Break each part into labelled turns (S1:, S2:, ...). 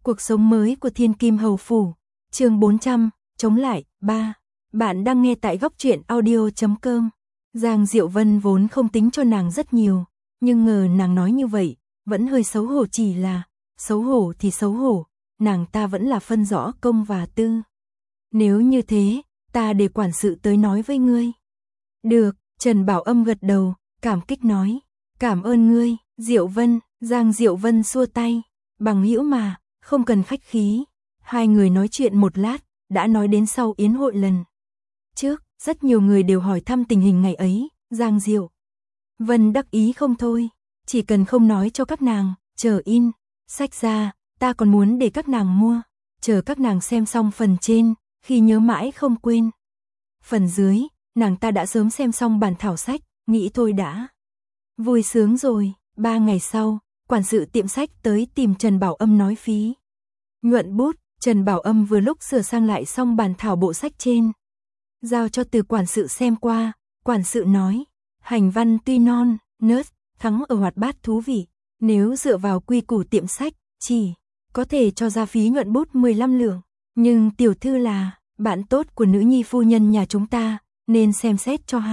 S1: Cuộc sống mới của Thiên Kim Hầu Phủ, chương 400, chống lại, 3. Bạn đang nghe tại góc truyện audio.com. Giang Diệu Vân vốn không tính cho nàng rất nhiều, nhưng ngờ nàng nói như vậy, vẫn hơi xấu hổ, chỉ là, xấu hổ thì xấu hổ, nàng ta vẫn là phân rõ công và tư. Nếu như thế, ta để quản sự tới nói với ngươi. Được, Trần Bảo Âm gật đầu, cảm kích nói, cảm ơn ngươi, Diệu Vân. Giang Diệu Vân xua tay, bằng hữu mà, không cần khách khí. Hai người nói chuyện một lát, đã nói đến sau yến hội lần trước, rất nhiều người đều hỏi thăm tình hình ngày ấy. Giang Diệu Vân đắc ý không thôi, chỉ cần không nói cho các nàng, chờ in sách ra, ta còn muốn để các nàng mua, chờ các nàng xem xong phần trên, khi nhớ mãi không quên. Phần dưới, nàng ta đã sớm xem xong bản thảo sách, nghĩ thôi đã vui sướng rồi. 3 ngày sau, quản sự tiệm sách tới tìm Trần Bảo Âm nói phí nhuận bút. Trần Bảo Âm vừa lúc sửa sang lại xong bản thảo bộ sách trên, giao cho từ quản sự xem qua. Quản sự nói, hành văn tuy non nớt, thắng ở hoạt bát thú vị, nếu dựa vào quy củ tiệm sách, chỉ có thể cho ra phí nhuận bút 15 lượng, nhưng tiểu thư là bạn tốt của nữ nhi phu nhân nhà chúng ta, nên xem xét cho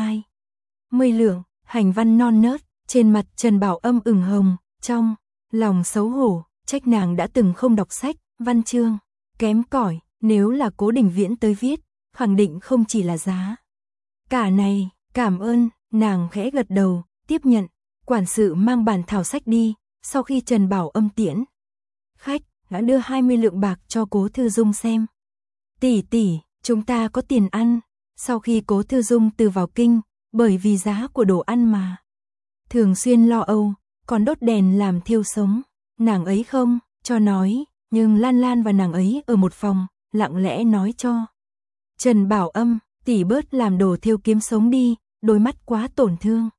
S1: 20 lượng. Hành văn non nớt. Trên mặt Trần Bảo Âm ửng hồng, trong lòng xấu hổ, trách nàng đã từng không đọc sách, văn chương kém cỏi, nếu là Cố Đình Viễn tới viết, khẳng định không chỉ là giá cả này. Cảm ơn, nàng khẽ gật đầu, tiếp nhận. Quản sự mang bản thảo sách đi, sau khi Trần Bảo Âm tiễn khách, đã đưa 20 lượng bạc cho Cố Thư Dung xem. Tỷ tỷ, chúng ta có tiền ăn. Sau khi Cố Thư Dung từ vào kinh, bởi vì giá của đồ ăn mà thường xuyên lo âu, còn đốt đèn làm thiêu sống. Nàng ấy không cho nói, nhưng Lan Lan và nàng ấy ở một phòng, lặng lẽ nói cho Trần Bảo Âm, tỷ bớt làm đồ thiêu kiếm sống đi, đôi mắt quá tổn thương.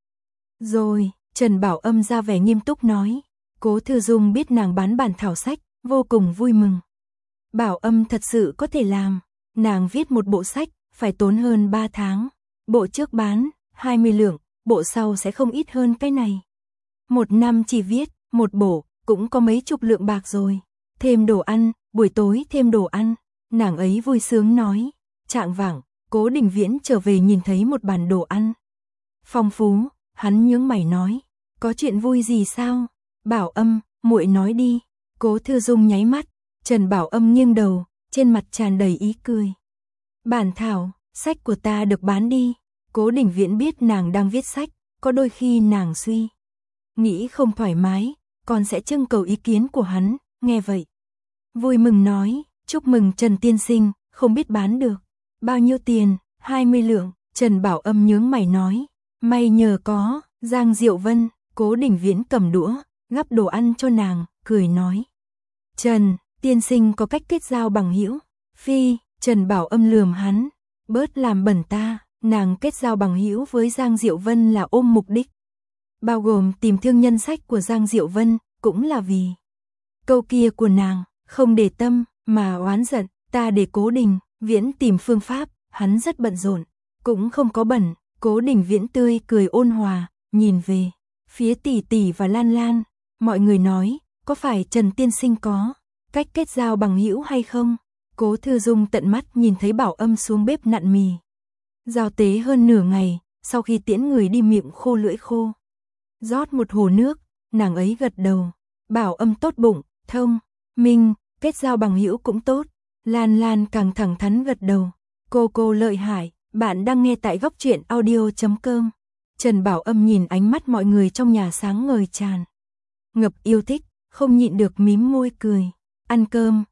S1: Rồi, Trần Bảo Âm ra vẻ nghiêm túc nói. Cố Thư Dung biết nàng bán bản thảo sách, vô cùng vui mừng. Bảo Âm thật sự có thể làm, nàng viết một bộ sách, phải tốn hơn 3 tháng. Bộ trước bán 20 lượng, bộ sau sẽ không ít hơn cái này. Một năm chỉ viết một bộ, cũng có mấy chục lượng bạc rồi. Thêm đồ ăn, buổi tối thêm đồ ăn. Nàng ấy vui sướng nói. Trạng vạng, Cố Đình Viễn trở về nhìn thấy một bàn đồ ăn phong phú, hắn nhướng mày nói, có chuyện vui gì sao? Bảo Âm, muội nói đi. Cố Thư Dung nháy mắt, Trần Bảo Âm nghiêng đầu, trên mặt tràn đầy ý cười. Bản thảo sách của ta được bán đi. Cố Đình Viễn biết nàng đang viết sách, có đôi khi nàng suy nghĩ không thoải mái, còn sẽ trưng cầu ý kiến của hắn. Nghe vậy, vui mừng nói, chúc mừng Trần tiên sinh, không biết bán được bao nhiêu tiền? 20 lượng. Trần Bảo Âm nhướng mày nói, may nhờ có. Giang Diệu Vân. Cố Đình Viễn cầm đũa, gắp đồ ăn cho nàng, cười nói, Trần tiên sinh có cách kết giao bằng hữu. Phi. Trần Bảo Âm lườm hắn, bớt làm bẩn ta. Nàng kết giao bằng hữu với Giang Diệu Vân là ôm mục đích, bao gồm tìm thương nhân sách của Giang Diệu Vân, cũng là vì câu kia của nàng, không để tâm mà oán giận. Ta để Cố Đình Viễn tìm phương pháp, hắn rất bận rộn, cũng không có bẩn. Cố Đình Viễn tươi cười ôn hòa, nhìn về phía tỷ tỷ và Lan Lan. Mọi người nói, có phải Trần tiên sinh có cách kết giao bằng hữu hay không? Cố Thư Dung tận mắt nhìn thấy Bảo Âm xuống bếp nặn mì giao tế hơn nửa ngày, sau khi tiễn người đi miệng khô lưỡi khô, rót một hồ nước, nàng ấy gật đầu. Bảo Âm tốt bụng, thông minh, kết giao bằng hữu cũng tốt. Lan Lan càng thẳng thắn gật đầu. Cô lợi hại. Bạn đang nghe tại góc truyện audio.com. Trần Bảo Âm nhìn ánh mắt mọi người trong nhà sáng ngời tràn ngập yêu thích, không nhịn được mím môi cười. Ăn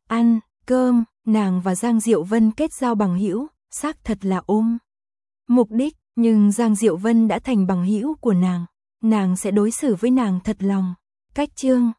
S1: cơm. Nàng và Giang Diệu Vân kết giao bằng hữu, xác thật là ôm mục đích, nhưng Giang Diệu Vân đã thành bằng hữu của nàng sẽ đối xử với nàng thật lòng. Cách chương